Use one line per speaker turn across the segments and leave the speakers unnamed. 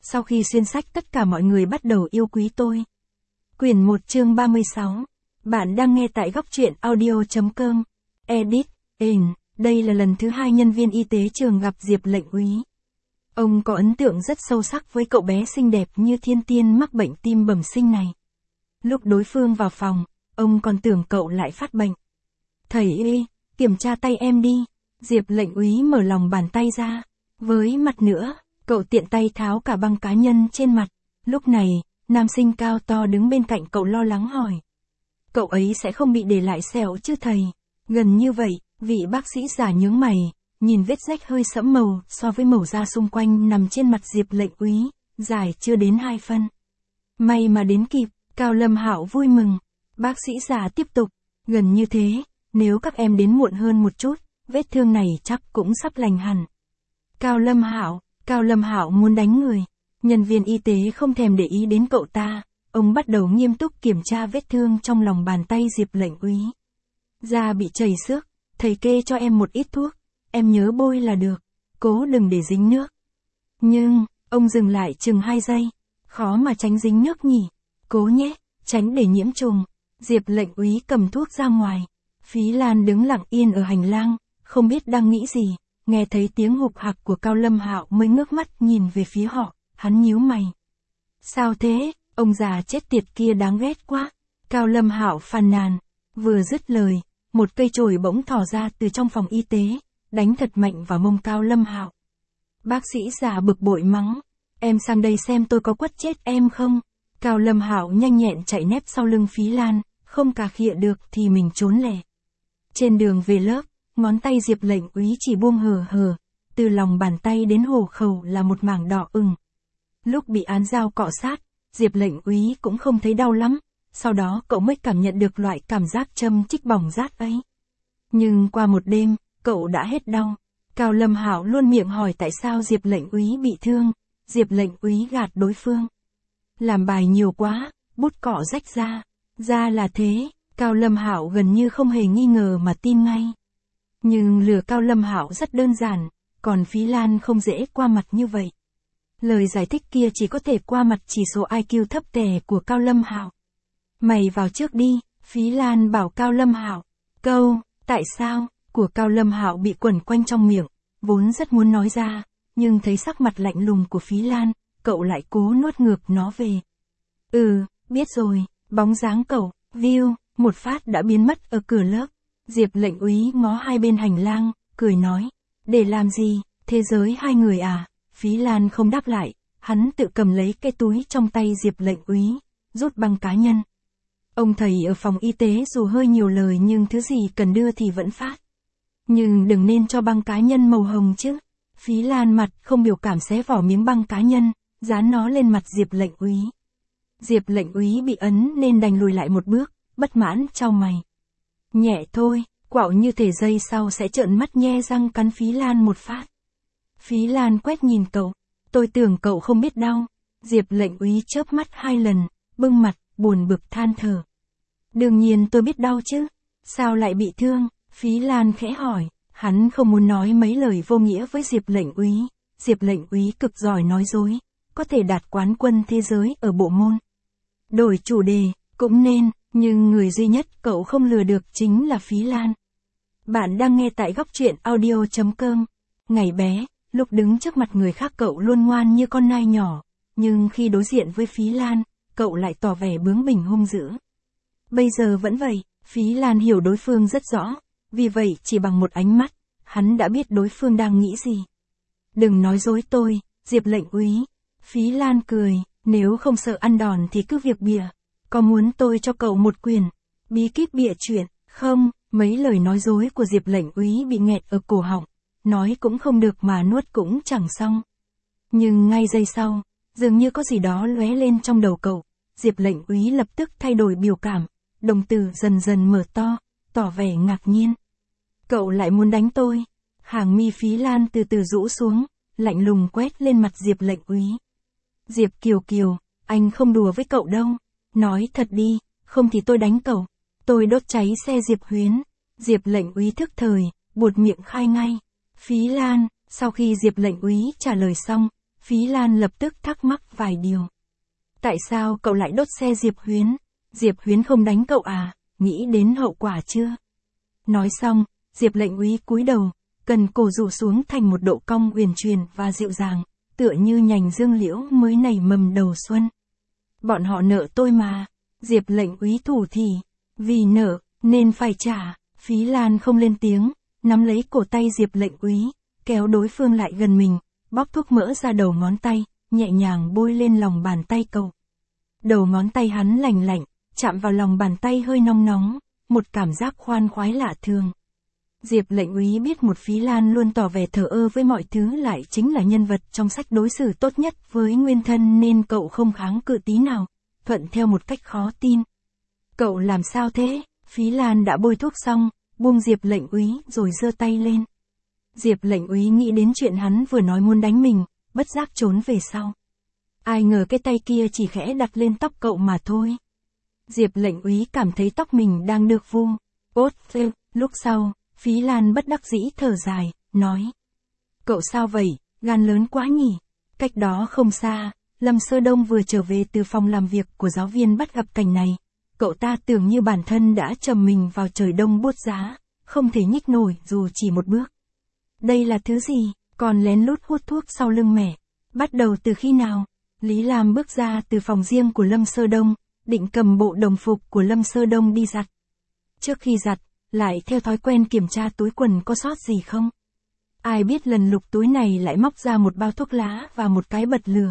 Sau khi xuyên sách tất cả mọi người bắt đầu yêu quý tôi. Quyển 1 chương 36. Bạn đang nghe tại góc truyện audio.com. Edit, đây là lần thứ 2 nhân viên y tế trường gặp Diệp lệnh úy. Ông có ấn tượng rất sâu sắc với cậu bé xinh đẹp như thiên tiên mắc bệnh tim bẩm sinh này. Lúc đối phương vào phòng, ông còn tưởng cậu lại phát bệnh. Thầy ơi, kiểm tra tay em đi. Diệp lệnh úy mở lòng bàn tay ra. Với mặt nữa, cậu tiện tay tháo cả băng cá nhân trên mặt. Lúc này, nam sinh cao to đứng bên cạnh cậu lo lắng hỏi. Cậu ấy sẽ không bị để lại sẹo chứ thầy? Gần như vậy, vị bác sĩ già nhướng mày, nhìn vết rách hơi sẫm màu so với màu da xung quanh nằm trên mặt Diệp lệnh úy, dài chưa đến 2 phân. May mà đến kịp, Cao Lâm Hạo vui mừng. Bác sĩ già tiếp tục, gần như thế, nếu các em đến muộn hơn một chút, vết thương này chắc cũng sắp lành hẳn. Cao Lâm Hạo muốn đánh người. Nhân viên y tế không thèm để ý đến cậu ta, ông bắt đầu nghiêm túc kiểm tra vết thương trong lòng bàn tay Diệp lệnh úy. Da bị chảy xước, thầy kê cho em một ít thuốc, em nhớ bôi là được, cố đừng để dính nước. Nhưng, ông dừng lại chừng 2 giây, khó mà tránh dính nước nhỉ, cố nhé, tránh để nhiễm trùng. Diệp lệnh úy cầm thuốc ra ngoài. Phí Lan đứng lặng yên ở hành lang, không biết đang nghĩ gì, nghe thấy tiếng hục hạc của Cao Lâm Hạo mới ngước mắt nhìn về phía họ, hắn nhíu mày. Sao thế, ông già chết tiệt kia đáng ghét quá. Cao Lâm Hạo phàn nàn, vừa dứt lời, một cây chổi bỗng thò ra từ trong phòng y tế, đánh thật mạnh vào mông Cao Lâm Hạo. Bác sĩ già bực bội mắng, em sang đây xem tôi có quất chết em không. Cao Lâm Hạo nhanh nhẹn chạy nép sau lưng Phí Lan, không cà khịa được thì mình trốn lẻ. Trên đường về lớp, ngón tay Diệp lệnh úy chỉ buông hờ hờ, từ lòng bàn tay đến hổ khẩu là một mảng đỏ ửng. Lúc bị án dao cọ sát, Diệp lệnh úy cũng không thấy đau lắm, sau đó cậu mới cảm nhận được loại cảm giác châm chích bỏng rát ấy. Nhưng qua một đêm, cậu đã hết đau. Cao Lâm Hạo luôn miệng hỏi tại sao Diệp lệnh úy bị thương, Diệp lệnh úy gạt đối phương. Làm bài nhiều quá, bút cọ rách ra là thế. Cao Lâm Hạo gần như không hề nghi ngờ mà tin ngay. Nhưng lừa Cao Lâm Hạo rất đơn giản, còn Phí Lan không dễ qua mặt như vậy. Lời giải thích kia chỉ có thể qua mặt chỉ số IQ thấp tè của Cao Lâm Hạo. Mày vào trước đi, Phí Lan bảo Cao Lâm Hạo. Câu, tại sao, của Cao Lâm Hạo bị quẩn quanh trong miệng, vốn rất muốn nói ra, nhưng thấy sắc mặt lạnh lùng của Phí Lan, cậu lại cố nuốt ngược nó về. Biết rồi, bóng dáng cậu, view, một phát đã biến mất ở cửa lớp. Diệp lệnh úy ngó hai bên hành lang, cười nói, để làm gì, thế giới hai người à? Phí Lan không đáp lại, hắn tự cầm lấy cái túi trong tay Diệp lệnh úy, rút băng cá nhân. Ông thầy ở phòng y tế dù hơi nhiều lời nhưng thứ gì cần đưa thì vẫn phát. Nhưng đừng nên cho băng cá nhân màu hồng chứ. Phí Lan mặt không biểu cảm xé vỏ miếng băng cá nhân, dán nó lên mặt Diệp lệnh úy. Diệp lệnh úy bị ấn nên đành lùi lại một bước, bất mãn chau mày. Nhẹ thôi, quạo như thể giây sau sẽ trợn mắt nhe răng cắn Phí Lan một phát. Phí Lan quét nhìn cậu, tôi tưởng cậu không biết đau. Diệp lệnh úy chớp mắt 2 lần, bưng mặt, buồn bực than thở. Đương nhiên tôi biết đau chứ, sao lại bị thương? Phí Lan khẽ hỏi, hắn không muốn nói mấy lời vô nghĩa với Diệp lệnh úy. Diệp lệnh úy cực giỏi nói dối, có thể đạt quán quân thế giới ở bộ môn. Đổi chủ đề, cũng nên, nhưng người duy nhất cậu không lừa được chính là Phí Lan. Bạn đang nghe tại góc truyện audio.com. Ngày bé, lúc đứng trước mặt người khác cậu luôn ngoan như con nai nhỏ, nhưng khi đối diện với Phí Lan, cậu lại tỏ vẻ bướng bỉnh hung dữ. Bây giờ vẫn vậy, Phí Lan hiểu đối phương rất rõ, vì vậy chỉ bằng một ánh mắt, hắn đã biết đối phương đang nghĩ gì. Đừng nói dối tôi, Diệp lệnh úy. Phí Lan cười, nếu không sợ ăn đòn thì cứ việc bịa. Có muốn tôi cho cậu một quyền bí kíp bịa chuyện, không? Mấy lời nói dối của Diệp lệnh úy bị nghẹt ở cổ họng, nói cũng không được mà nuốt cũng chẳng xong. Nhưng ngay giây sau, dường như có gì đó lóe lên trong đầu cậu, Diệp lệnh úy lập tức thay đổi biểu cảm, đồng tử dần dần mở to, tỏ vẻ ngạc nhiên. Cậu lại muốn đánh tôi? Hàng mi Phí Lan từ từ rũ xuống, lạnh lùng quét lên mặt Diệp lệnh úy. Diệp Kiều, anh không đùa với cậu đâu. Nói thật đi, không thì tôi đánh cậu. Tôi đốt cháy xe Diệp Huyến. Diệp lệnh úy thức thời, buột miệng khai ngay. Phí Lan, sau khi Diệp lệnh úy trả lời xong, Phí Lan lập tức thắc mắc vài điều. Tại sao cậu lại đốt xe Diệp Huyến? Diệp Huyến không đánh cậu à, nghĩ đến hậu quả chưa? Nói xong, Diệp lệnh úy cúi đầu, cần cổ rủ xuống thành một độ cong uyển chuyển và dịu dàng, tựa như nhành dương liễu mới nảy mầm đầu xuân. Bọn họ nợ tôi mà. Diệp lệnh úy thủ thỉ. Vì nợ, nên phải trả. Phí Lan không lên tiếng, nắm lấy cổ tay Diệp lệnh úy, kéo đối phương lại gần mình, bóp thuốc mỡ ra đầu ngón tay, nhẹ nhàng bôi lên lòng bàn tay cậu. Đầu ngón tay hắn lành lạnh, chạm vào lòng bàn tay hơi nóng nóng, một cảm giác khoan khoái lạ thường. Diệp lệnh úy biết một Phí Lan luôn tỏ vẻ thờ ơ với mọi thứ lại chính là nhân vật trong sách đối xử tốt nhất với nguyên thân nên cậu không kháng cự tí nào, thuận theo một cách khó tin. Cậu làm sao thế? Phí Lan đã bôi thuốc xong, buông Diệp lệnh úy rồi giơ tay lên. Diệp lệnh úy nghĩ đến chuyện hắn vừa nói muốn đánh mình, bất giác trốn về sau. Ai ngờ cái tay kia chỉ khẽ đặt lên tóc cậu mà thôi. Diệp lệnh úy cảm thấy tóc mình đang được vu. Lúc sau, Phí Lan bất đắc dĩ thở dài, nói. Cậu sao vậy, gan lớn quá nhỉ? Cách đó không xa, Lâm Sơ Đông vừa trở về từ phòng làm việc của giáo viên bắt gặp cảnh này. Cậu ta tưởng như bản thân đã trầm mình vào trời đông buốt giá, không thể nhích nổi dù chỉ một bước. Đây là thứ gì? Còn lén lút hút thuốc sau lưng mẹ. Bắt đầu từ khi nào? Lý Lam bước ra từ phòng riêng của Lâm Sơ Đông, định cầm bộ đồng phục của Lâm Sơ Đông đi giặt. Trước khi giặt, lại theo thói quen kiểm tra túi quần có sót gì không. Ai biết lần lục túi này lại móc ra một bao thuốc lá và một cái bật lửa.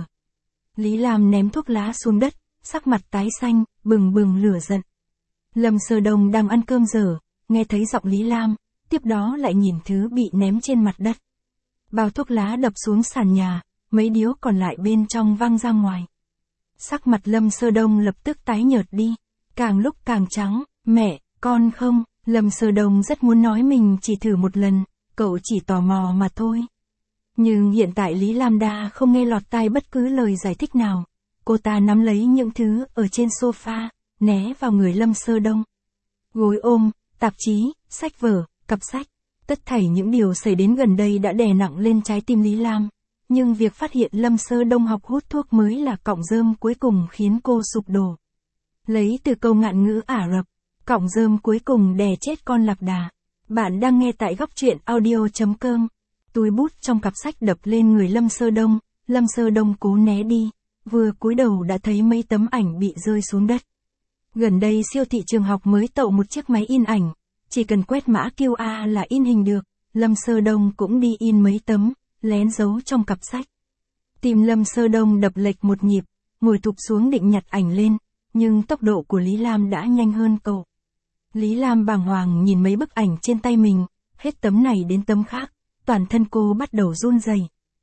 Lý Lam ném thuốc lá xuống đất, sắc mặt tái xanh, bừng bừng lửa giận. Lâm Sơ Đông đang ăn cơm dở, nghe thấy giọng Lý Lam, tiếp đó lại nhìn thứ bị ném trên mặt đất. Bao thuốc lá đập xuống sàn nhà, mấy điếu còn lại bên trong văng ra ngoài. Sắc mặt Lâm Sơ Đông lập tức tái nhợt đi, càng lúc càng trắng. Mẹ, con không. Lâm Sơ Đông rất muốn nói mình chỉ thử một lần, cậu chỉ tò mò mà thôi. Nhưng hiện tại Lý Lam Đa không nghe lọt tai bất cứ lời giải thích nào. Cô ta nắm lấy những thứ ở trên sofa, né vào người Lâm Sơ Đông. Gối ôm, tạp chí, sách vở, cặp sách. Tất thảy những điều xảy đến gần đây đã đè nặng lên trái tim Lý Lam. Nhưng việc phát hiện Lâm Sơ Đông học hút thuốc mới là cọng rơm cuối cùng khiến cô sụp đổ. Lấy từ câu ngạn ngữ Ả Rập, cọng rơm cuối cùng đè chết con lạc đà. Bạn đang nghe tại góc truyện audio.com. Túi bút trong cặp sách đập lên người Lâm Sơ Đông, Lâm Sơ Đông cố né đi, vừa cúi đầu đã thấy mấy tấm ảnh bị rơi xuống đất. Gần đây siêu thị trường học mới tậu một chiếc máy in ảnh, chỉ cần quét mã QR là in hình được, Lâm Sơ Đông cũng đi in mấy tấm, lén giấu trong cặp sách. Tim Lâm Sơ Đông đập lệch một nhịp, ngồi thụp xuống định nhặt ảnh lên, nhưng tốc độ của Lý Lam đã nhanh hơn cậu. Lý Lam bàng hoàng nhìn mấy bức ảnh trên tay mình, hết tấm này đến tấm khác, toàn thân cô bắt đầu run rẩy.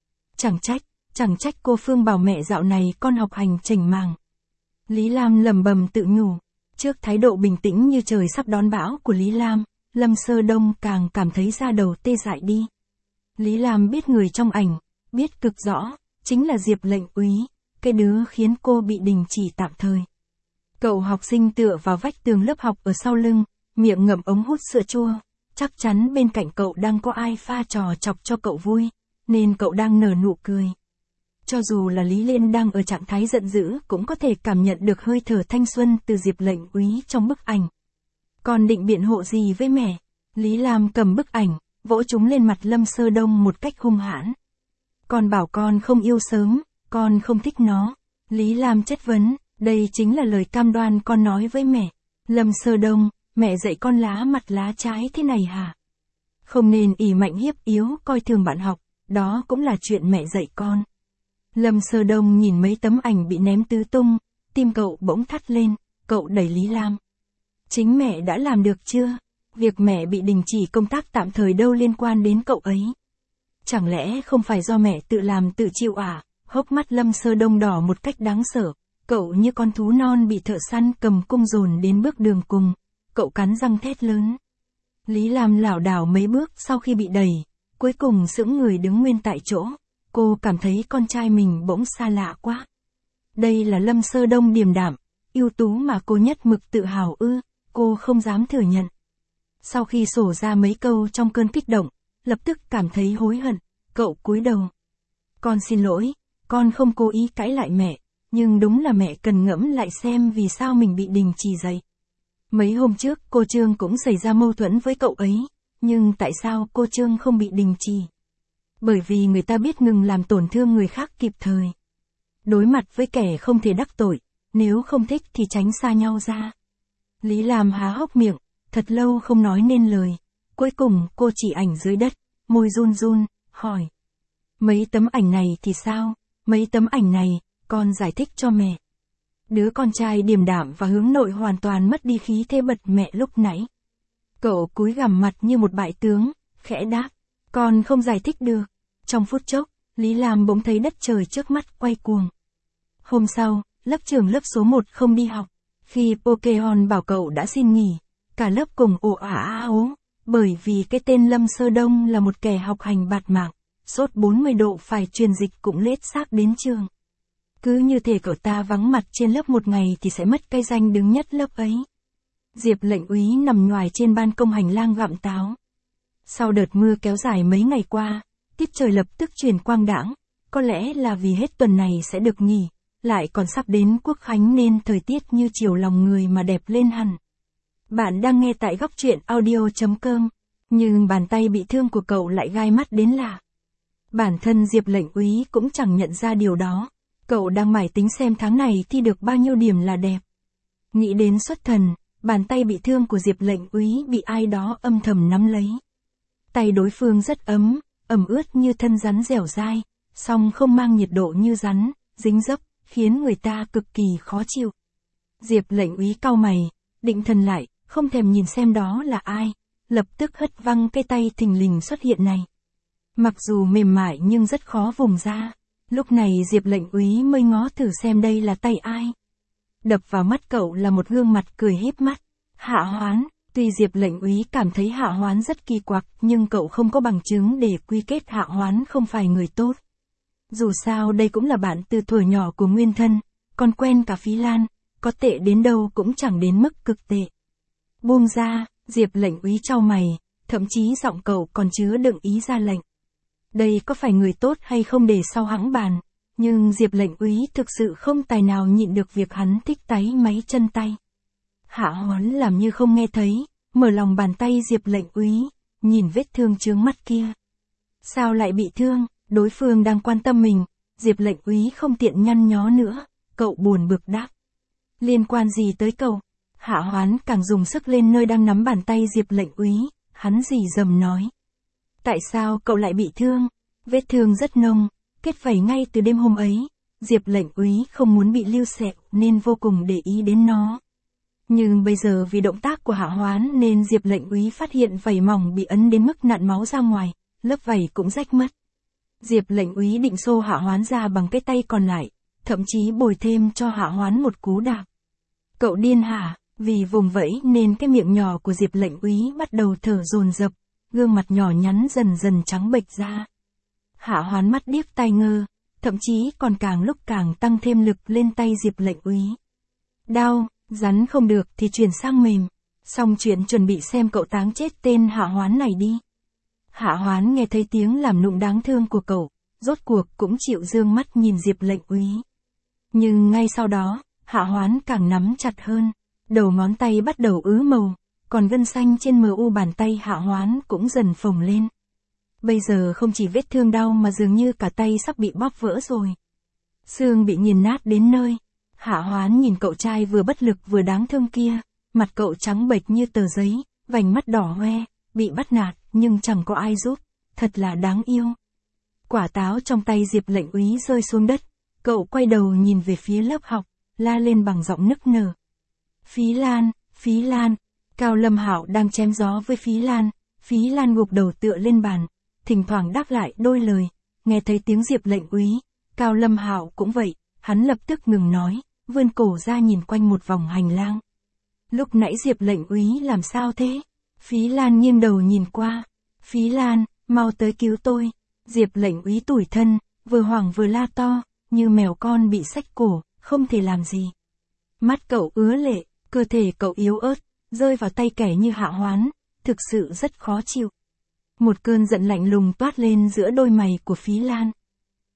Chẳng trách cô Phương bảo mẹ dạo này con học hành chểnh màng. Lý Lam lẩm bẩm tự nhủ, trước thái độ bình tĩnh như trời sắp đón bão của Lý Lam, Lâm Sơ Đông càng cảm thấy da đầu tê dại đi. Lý Lam biết người trong ảnh, biết cực rõ, chính là Diệp lệnh úy, cái đứa khiến cô bị đình chỉ tạm thời. Cậu học sinh tựa vào vách tường lớp học ở sau lưng, miệng ngậm ống hút sữa chua, chắc chắn bên cạnh cậu đang có ai pha trò chọc cho cậu vui, nên cậu đang nở nụ cười. Cho dù là Lý Liên đang ở trạng thái giận dữ cũng có thể cảm nhận được hơi thở thanh xuân từ Diệp lệnh úy trong bức ảnh. Con định biện hộ gì với mẹ? Lý Lam cầm bức ảnh, vỗ chúng lên mặt Lâm Sơ Đông một cách hung hãn. Con bảo con không yêu sớm, con không thích nó. Lý Lam chất vấn, đây chính là lời cam đoan con nói với mẹ. Lâm Sơ Đông, mẹ dạy con lá mặt lá trái thế này hả? Không nên ỷ mạnh hiếp yếu coi thường bạn học, đó cũng là chuyện mẹ dạy con. Lâm Sơ Đông nhìn mấy tấm ảnh bị ném tứ tung, tim cậu bỗng thắt lên, cậu đẩy Lý Lam. Chính mẹ đã làm được chưa? Việc mẹ bị đình chỉ công tác tạm thời đâu liên quan đến cậu ấy. Chẳng lẽ không phải do mẹ tự làm tự chịu à? Hốc mắt Lâm Sơ Đông đỏ một cách đáng sợ, cậu như con thú non bị thợ săn cầm cung dồn đến bước đường cùng, cậu cắn răng thét lớn. Lý Lam lảo đảo mấy bước sau khi bị đẩy, cuối cùng sững người đứng nguyên tại chỗ, cô cảm thấy con trai mình bỗng xa lạ quá. Đây là Lâm Sơ Đông điềm đạm, ưu tú mà cô nhất mực tự hào ư, cô không dám thừa nhận. Sau khi sổ ra mấy câu trong cơn kích động, lập tức cảm thấy hối hận, cậu cúi đầu. Con xin lỗi, con không cố ý cãi lại mẹ, nhưng đúng là mẹ cần ngẫm lại xem vì sao mình bị đình chỉ dạy. Mấy hôm trước cô Trương cũng xảy ra mâu thuẫn với cậu ấy, nhưng tại sao cô Trương không bị đình chỉ? Bởi vì người ta biết ngừng làm tổn thương người khác kịp thời. Đối mặt với kẻ không thể đắc tội, nếu không thích thì tránh xa nhau ra. Lý Lam há hốc miệng, thật lâu không nói nên lời. Cuối cùng cô chỉ ảnh dưới đất, môi run run, hỏi. Mấy tấm ảnh này thì sao? Mấy tấm ảnh này, con giải thích cho mẹ. Đứa con trai điềm đạm và hướng nội hoàn toàn mất đi khí thế bật mẹ lúc nãy. Cậu cúi gằm mặt như một bại tướng, khẽ đáp. Con không giải thích được. Trong phút chốc, Lý Lam bỗng thấy đất trời trước mắt quay cuồng. Hôm sau, lớp trưởng lớp số 1 không đi học. Khi Pokemon bảo cậu đã xin nghỉ, cả lớp cùng ồ ả ố, bởi vì cái tên Lâm Sơ Đông là một kẻ học hành bạt mạng, sốt 40 độ phải truyền dịch cũng lết xác đến trường. Cứ như thể cậu ta vắng mặt trên lớp một ngày thì sẽ mất cái danh đứng nhất lớp ấy. Diệp Lệnh Úy nằm nhoài trên ban công hành lang gặm táo. Sau đợt mưa kéo dài mấy ngày qua, tiết trời lập tức chuyển quang đãng, có lẽ là vì hết tuần này sẽ được nghỉ, lại còn sắp đến Quốc Khánh nên thời tiết như chiều lòng người mà đẹp lên hẳn. Bạn đang nghe tại góc truyện audio.com, nhưng bàn tay bị thương của cậu lại gai mắt đến lạ. Bản thân Diệp Lệnh Úy cũng chẳng nhận ra điều đó, cậu đang mải tính xem tháng này thi được bao nhiêu điểm là đẹp. Nghĩ đến xuất thần, bàn tay bị thương của Diệp Lệnh Úy bị ai đó âm thầm nắm lấy. Tay đối phương rất ấm, ẩm ướt như thân rắn dẻo dai, song không mang nhiệt độ như rắn, dính dấp, khiến người ta cực kỳ khó chịu. Diệp Lệnh Úy cau mày, định thần lại, không thèm nhìn xem đó là ai, lập tức hất văng cái tay thình lình xuất hiện này. Mặc dù mềm mại nhưng rất khó vùng ra, lúc này Diệp Lệnh Úy mới ngó thử xem đây là tay ai. Đập vào mắt cậu là một gương mặt cười híp mắt, Hạ Hoán. Tuy Diệp Lệnh Úy cảm thấy Hạ Hoán rất kỳ quặc, nhưng cậu không có bằng chứng để quy kết Hạ Hoán không phải người tốt. Dù sao đây cũng là bạn từ thuở nhỏ của nguyên thân, còn quen cả Phí Lan, có tệ đến đâu cũng chẳng đến mức cực tệ. Buông ra, Diệp Lệnh Úy chau mày, thậm chí giọng cậu còn chứa đựng ý ra lệnh. Đây có phải người tốt hay không để sau hãng bàn, nhưng Diệp Lệnh Úy thực sự không tài nào nhịn được việc hắn thích táy máy chân tay. Hạ Hoán làm như không nghe thấy, mở lòng bàn tay Diệp Lệnh Úy, nhìn vết thương chướng mắt kia. Sao lại bị thương, đối phương đang quan tâm mình, Diệp Lệnh Úy không tiện nhăn nhó nữa, cậu buồn bực đáp. Liên quan gì tới cậu? Hạ Hoán càng dùng sức lên nơi đang nắm bàn tay Diệp Lệnh Úy, hắn rỉ rầm nói. Tại sao cậu lại bị thương? Vết thương rất nông, kết vảy ngay từ đêm hôm ấy, Diệp Lệnh Úy không muốn bị lưu sẹo nên vô cùng để ý đến nó. Nhưng bây giờ vì động tác của Hạ Hoán nên Diệp Lệnh Úy phát hiện vảy mỏng bị ấn đến mức nặn máu ra ngoài, lớp vảy cũng rách mất. Diệp Lệnh Úy định xô Hạ Hoán ra bằng cái tay còn lại, thậm chí bồi thêm cho Hạ Hoán một cú đạp. Cậu điên hả? Vì vùng vẫy nên cái miệng nhỏ của Diệp Lệnh Úy bắt đầu thở dồn dập, gương mặt nhỏ nhắn dần dần trắng bệch ra. Hạ Hoán mắt điếc tai ngơ, thậm chí còn càng lúc càng tăng thêm lực lên tay Diệp Lệnh Úy. Đau, rắn không được thì chuyển sang mềm, xong chuyện chuẩn bị xem cậu táng chết tên Hạ Hoán này đi. Hạ Hoán nghe thấy tiếng làm nũng đáng thương của cậu, rốt cuộc cũng chịu dương mắt nhìn Diệp Lệnh Úy. Nhưng ngay sau đó, Hạ Hoán càng nắm chặt hơn, đầu ngón tay bắt đầu ứ màu, còn gân xanh trên mu bàn tay Hạ Hoán cũng dần phồng lên. Bây giờ không chỉ vết thương đau mà dường như cả tay sắp bị bóp vỡ rồi. Xương bị nghiền nát đến nơi. Hạ Hoán nhìn cậu trai vừa bất lực vừa đáng thương kia, mặt cậu trắng bệch như tờ giấy, vành mắt đỏ hoe, bị bắt nạt nhưng chẳng có ai giúp, thật là đáng yêu. Quả táo trong tay Diệp Lệnh Úy rơi xuống đất, cậu quay đầu nhìn về phía lớp học, la lên bằng giọng nức nở. Phí Lan, Phí Lan. Cao Lâm Hạo đang chém gió với Phí Lan, Phí Lan gục đầu tựa lên bàn, thỉnh thoảng đáp lại đôi lời. Nghe thấy tiếng Diệp Lệnh Úy, Cao Lâm Hạo cũng vậy, hắn lập tức ngừng nói, vươn cổ ra nhìn quanh một vòng hành lang. Lúc nãy Diệp Lệnh Úy làm sao thế? Phí Lan nghiêng đầu nhìn qua. Phí Lan, mau tới cứu tôi. Diệp Lệnh Úy tủi thân, vừa hoảng vừa la to, như mèo con bị xách cổ, không thể làm gì. Mắt cậu ứa lệ, cơ thể cậu yếu ớt, rơi vào tay kẻ như Hạ Hoán, thực sự rất khó chịu. Một cơn giận lạnh lùng toát lên giữa đôi mày của Phí Lan.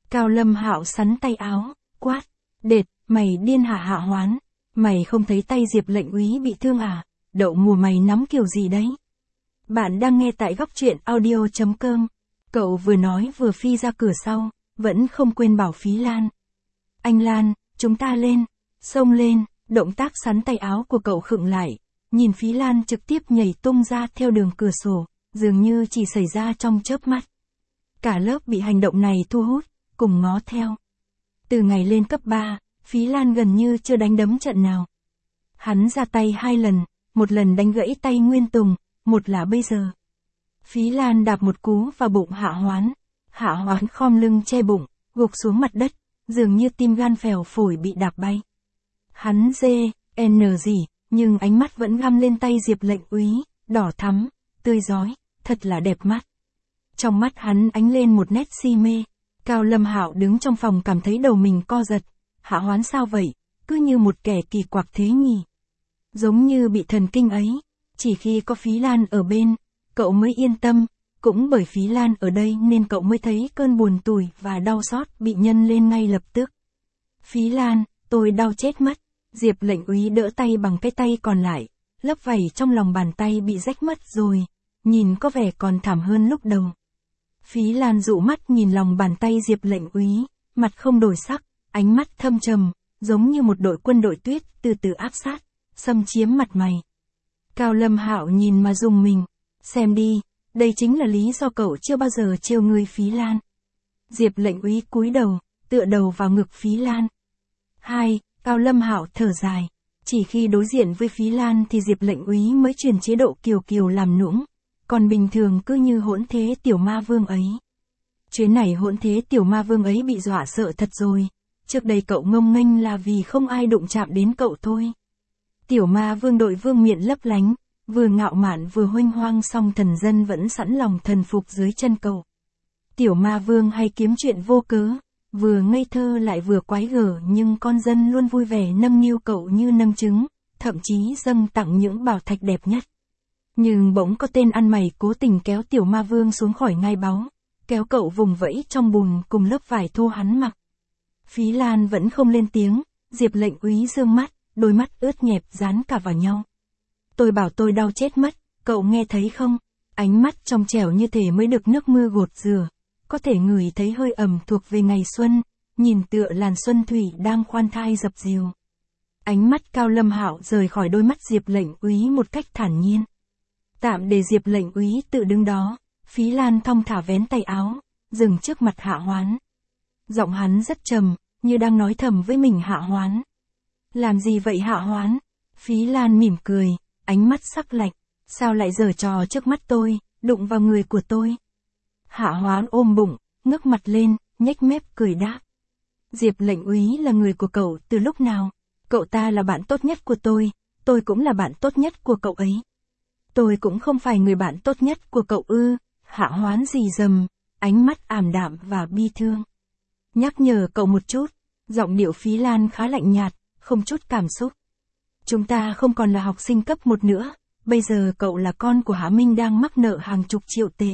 Cao Lâm Hạo sắn tay áo, quát, đệt, mày điên hả Hạ Hoán, mày không thấy tay Diệp lệnh úy bị thương à, đậu mùa mày nắm kiểu gì đấy. Bạn đang nghe tại góc truyện audio.com, cậu vừa nói vừa phi ra cửa sau, vẫn không quên bảo Phí Lan. Anh Lan, chúng ta lên, xông lên, động tác sắn tay áo của cậu khựng lại, nhìn Phí Lan trực tiếp nhảy tung ra theo đường cửa sổ, dường như chỉ xảy ra trong chớp mắt. Cả lớp bị hành động này thu hút, cùng ngó theo. Từ ngày lên cấp 3, Phí Lan gần như chưa đánh đấm trận nào. Hắn ra tay 2 lần, một lần đánh gãy tay Nguyên Tùng, một là bây giờ. Phí Lan đạp một cú vào bụng Hạ Hoán. Hạ Hoán khom lưng che bụng, gục xuống mặt đất, dường như tim gan phèo phổi bị đạp bay. Hắn gì, nhưng ánh mắt vẫn găm lên tay Diệp lệnh úy, đỏ thắm, tươi rói, thật là đẹp mắt. Trong mắt hắn ánh lên một nét si mê. Cao Lâm Hạo đứng trong phòng cảm thấy đầu mình co giật. Hạ Hoán sao vậy, cứ như một kẻ kỳ quặc thế nhỉ. Giống như bị thần kinh ấy, chỉ khi có Phí Lan ở bên, cậu mới yên tâm, cũng bởi Phí Lan ở đây nên cậu mới thấy cơn buồn tủi và đau xót bị nhân lên ngay lập tức. Phí Lan, tôi đau chết mất. Diệp lệnh úy đỡ tay bằng cái tay còn lại, lớp vảy trong lòng bàn tay bị rách mất rồi, nhìn có vẻ còn thảm hơn lúc đầu. Phí Lan dụ mắt nhìn lòng bàn tay Diệp lệnh úy, mặt không đổi sắc, ánh mắt thâm trầm, giống như một đội quân đội tuyết từ từ áp sát, xâm chiếm mặt mày. Cao Lâm Hạo nhìn mà rùng mình, xem đi, đây chính là lý do cậu chưa bao giờ trêu người Phí Lan. Diệp lệnh úy cúi đầu, tựa đầu vào ngực Phí Lan. Cao Lâm Hạo thở dài, chỉ khi đối diện với Phí Lan thì Diệp lệnh úy mới chuyển chế độ kiều kiều làm nũng, còn bình thường cứ như hỗn thế tiểu ma vương ấy. Chuyến này hỗn thế tiểu ma vương ấy bị dọa sợ thật rồi, trước đây cậu ngông nghênh là vì không ai đụng chạm đến cậu thôi. Tiểu ma vương đội vương miện lấp lánh, vừa ngạo mạn vừa huênh hoang song thần dân vẫn sẵn lòng thần phục dưới chân cậu. Tiểu ma vương hay kiếm chuyện vô cớ, vừa ngây thơ lại vừa quái gở nhưng con dân luôn vui vẻ nâng niu cậu như nâng trứng, thậm chí dâng tặng những bảo thạch đẹp nhất. Nhưng bỗng có tên ăn mày cố tình kéo tiểu ma vương xuống khỏi ngai báu, kéo cậu vùng vẫy trong bùn cùng lớp vải thô hắn mặc. Phí Lan vẫn không lên tiếng, Diệp lệnh úy dương mắt, đôi mắt ướt nhẹp dán cả vào nhau. Tôi bảo tôi đau chết mất, cậu nghe thấy không? Ánh mắt trong trẻo như thể mới được nước mưa gột rửa, có thể ngửi thấy hơi ẩm thuộc về ngày xuân, nhìn tựa làn xuân thủy đang khoan thai dập dìu. Ánh mắt Cao Lâm Hạo rời khỏi đôi mắt Diệp lệnh úy một cách thản nhiên. Tạm để Diệp lệnh úy tự đứng đó, Phí Lan thong thả vén tay áo, dừng trước mặt Hạ Hoán. Giọng hắn rất trầm, như đang nói thầm với mình. Hạ Hoán. Làm gì vậy Hạ Hoán? Phí Lan mỉm cười, ánh mắt sắc lạnh. Sao lại giở trò trước mắt tôi, đụng vào người của tôi? Hạ Hoán ôm bụng, ngước mặt lên, nhếch mép cười đáp. Diệp lệnh úy là người của cậu từ lúc nào? Cậu ta là bạn tốt nhất của tôi cũng là bạn tốt nhất của cậu ấy. Tôi cũng không phải người bạn tốt nhất của cậu ư? Hạ Hoán rì rầm, ánh mắt ảm đạm và bi thương. Nhắc nhở cậu một chút, giọng điệu Phí Lan khá lạnh nhạt, không chút cảm xúc. Chúng ta không còn là học sinh cấp 1 nữa, bây giờ cậu là con của Hạ Minh đang mắc nợ hàng chục triệu tệ.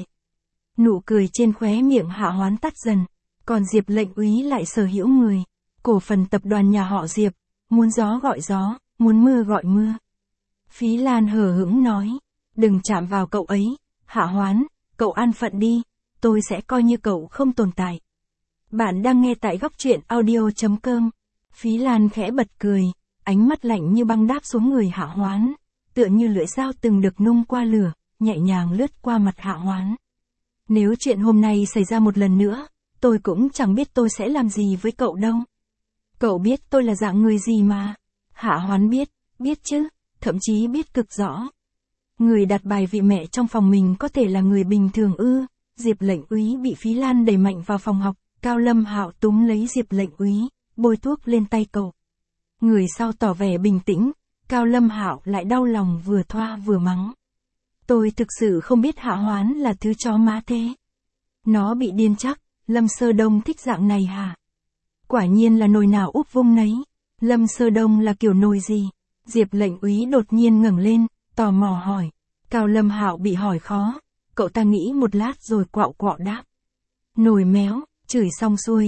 Nụ cười trên khóe miệng Hạ Hoán tắt dần, còn Diệp lệnh úy lại sở hữu người, cổ phần tập đoàn nhà họ Diệp, muốn gió gọi gió, muốn mưa gọi mưa. Phí Lan hờ hững nói, đừng chạm vào cậu ấy, Hạ Hoán, cậu an phận đi, tôi sẽ coi như cậu không tồn tại. Bạn đang nghe tại góc truyện audio.com. Phí Lan khẽ bật cười, ánh mắt lạnh như băng đáp xuống người Hạ Hoán, tựa như lưỡi dao từng được nung qua lửa, nhẹ nhàng lướt qua mặt Hạ Hoán. Nếu chuyện hôm nay xảy ra một lần nữa, tôi cũng chẳng biết tôi sẽ làm gì với cậu đâu. Cậu biết tôi là dạng người gì mà. Hạ Hoán biết chứ, thậm chí biết cực rõ. Người đặt bài vị mẹ trong phòng mình có thể là người bình thường ư? Diệp lệnh úy bị Phí Lan đẩy mạnh vào phòng học, Cao Lâm Hạo túm lấy Diệp lệnh úy, bôi thuốc lên tay cậu. Người sau tỏ vẻ bình tĩnh, Cao Lâm Hạo lại đau lòng vừa thoa vừa mắng. Tôi thực sự không biết Hạ Hoán là thứ chó má thế. Nó bị điên chắc, Lâm Sơ Đông thích dạng này hả? Quả nhiên là nồi nào úp vung nấy. Lâm Sơ Đông là kiểu nồi gì? Diệp lệnh úy đột nhiên ngẩng lên, tò mò hỏi. Cao Lâm Hạo bị hỏi khó, cậu ta nghĩ một lát rồi quạo quọ đáp. Nồi méo, chửi xong xuôi,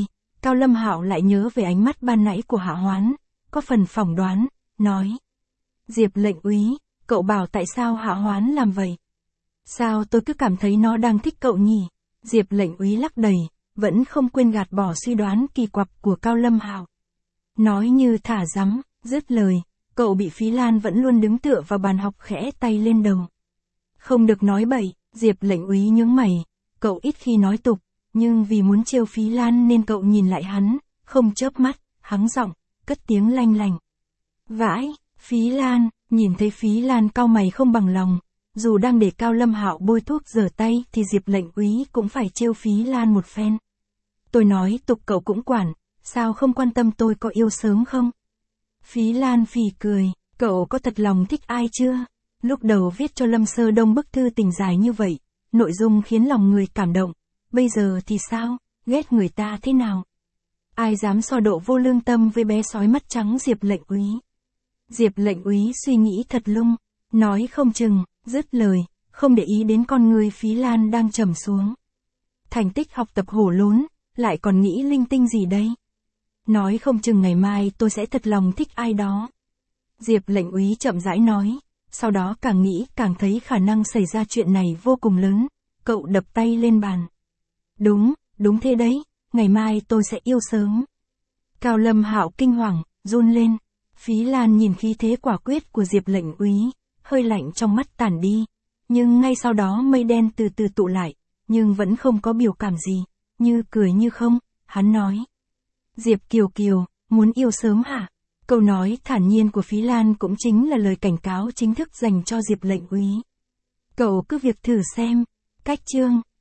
Cao Lâm Hạo lại nhớ về ánh mắt ban nãy của Hạ Hoán, có phần phỏng đoán, nói. Diệp lệnh úy, cậu bảo tại sao Hạ Hoán làm vậy? Sao tôi cứ cảm thấy nó đang thích cậu nhỉ? Diệp lệnh úy lắc đầy, vẫn không quên gạt bỏ suy đoán kỳ quặc của Cao Lâm Hạo. Nói như thả rắm, dứt lời, cậu bị Phí Lan vẫn luôn đứng tựa vào bàn học khẽ tay lên đầu. Không được nói bậy, Diệp lệnh úy nhướng mày, cậu ít khi nói tục, nhưng vì muốn trêu Phí Lan nên cậu nhìn lại hắn, không chớp mắt, hắng giọng, cất tiếng lanh lành. Vãi, Phí Lan, nhìn thấy Phí Lan cau mày không bằng lòng, dù đang để Cao Lâm Hạo bôi thuốc rửa tay thì Diệp lệnh úy cũng phải trêu Phí Lan một phen. Tôi nói tục cậu cũng quản, sao không quan tâm tôi có yêu sớm không? Phí Lan phì cười, cậu có thật lòng thích ai chưa? Lúc đầu viết cho Lâm Sơ Đông bức thư tình dài như vậy, nội dung khiến lòng người cảm động, bây giờ thì sao, ghét người ta thế nào? Ai dám so độ vô lương tâm với bé sói mắt trắng Diệp lệnh úy? Diệp lệnh úy suy nghĩ thật lung, nói không chừng, dứt lời, không để ý đến con người Phí Lan đang trầm xuống. Thành tích học tập hổ lốn, lại còn nghĩ linh tinh gì đây? Nói không chừng ngày mai tôi sẽ thật lòng thích ai đó. Diệp lệnh úy chậm rãi nói, sau đó càng nghĩ càng thấy khả năng xảy ra chuyện này vô cùng lớn, cậu đập tay lên bàn. Đúng thế đấy, ngày mai tôi sẽ yêu sớm. Cao Lâm Hạo kinh hoàng, run lên. Phí Lan nhìn khí thế quả quyết của Diệp lệnh úy, hơi lạnh trong mắt tản đi, nhưng ngay sau đó mây đen từ từ tụ lại, nhưng vẫn không có biểu cảm gì, như cười như không, hắn nói. Diệp Kiều Kiều, muốn yêu sớm hả? Câu nói thản nhiên của Phí Lan cũng chính là lời cảnh cáo chính thức dành cho Diệp lệnh úy. Cậu cứ việc thử xem. Cách chương